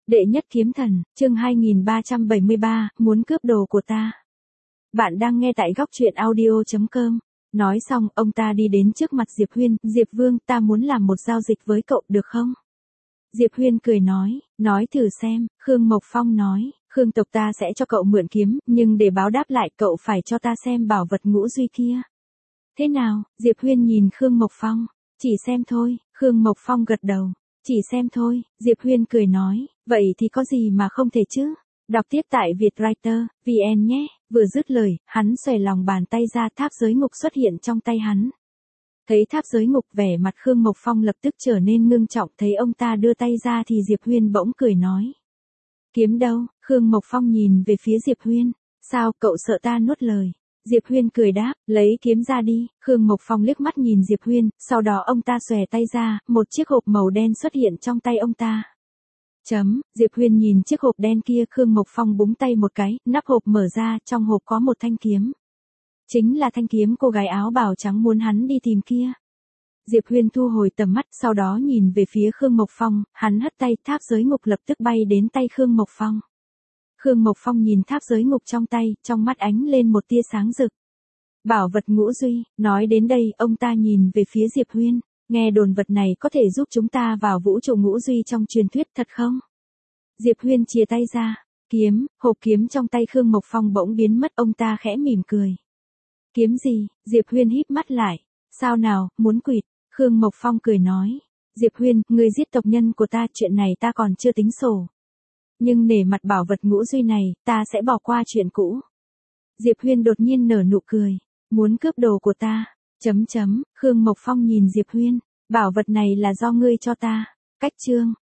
Đệ nhất kiếm thần, chương 2373, muốn cướp đồ của ta. Bạn đang nghe tại góc truyện audio.com. Nói xong, ông ta đi đến trước mặt Diệp Huyên, Diệp Vương, ta muốn làm một giao dịch với cậu được không? Diệp Huyên cười nói thử xem, Khương Mộc Phong nói, Khương tộc ta sẽ cho cậu mượn kiếm, nhưng để báo đáp lại cậu phải cho ta xem bảo vật ngũ duy kia. Thế nào? Diệp Huyên nhìn Khương Mộc Phong, chỉ xem thôi, Khương Mộc Phong gật đầu. Chỉ xem thôi, Diệp Huyên cười nói, vậy thì có gì mà không thể chứ? Đọc tiếp tại Vietwriter, VN nhé. Vừa dứt lời, hắn xòe lòng bàn tay ra, tháp giới ngục xuất hiện trong tay hắn. Thấy tháp giới ngục, vẻ mặt Khương Mộc Phong lập tức trở nên ngưng trọng, thấy ông ta đưa tay ra thì Diệp Huyên bỗng cười nói. Kiếm đâu? Khương Mộc Phong nhìn về phía Diệp Huyên. Sao, cậu sợ ta nuốt lời? Diệp Huyên cười đáp, lấy kiếm ra đi. Khương Mộc Phong liếc mắt nhìn Diệp Huyên, sau đó ông ta xòe tay ra, một chiếc hộp màu đen xuất hiện trong tay ông ta. Diệp Huyên nhìn chiếc hộp đen kia, Khương Mộc Phong búng tay một cái, nắp hộp mở ra, trong hộp có một thanh kiếm. Chính là thanh kiếm cô gái áo bào trắng muốn hắn đi tìm kia. Diệp Huyên thu hồi tầm mắt, sau đó nhìn về phía Khương Mộc Phong, hắn hất tay, tháp giới ngục lập tức bay đến tay Khương Mộc Phong. Khương Mộc Phong nhìn tháp giới ngục trong tay, trong mắt ánh lên một tia sáng rực. Bảo vật ngũ duy, nói đến đây, ông ta nhìn về phía Diệp Huyên, nghe đồn vật này có thể giúp chúng ta vào vũ trụ ngũ duy trong truyền thuyết, thật không? Diệp Huyên chìa tay ra, hộp kiếm trong tay Khương Mộc Phong bỗng biến mất, ông ta khẽ mỉm cười. Kiếm gì? Diệp Huyên híp mắt lại. Sao nào, muốn quỵt? Khương Mộc Phong cười nói. Diệp Huyên, ngươi giết tộc nhân của ta, chuyện này ta còn chưa tính sổ. Nhưng nể mặt bảo vật ngũ duy này, ta sẽ bỏ qua chuyện cũ. Diệp Huyên đột nhiên nở nụ cười. Muốn cướp đồ của ta. Khương Mộc Phong nhìn Diệp Huyên. Bảo vật này là do ngươi cho ta. Cách chương.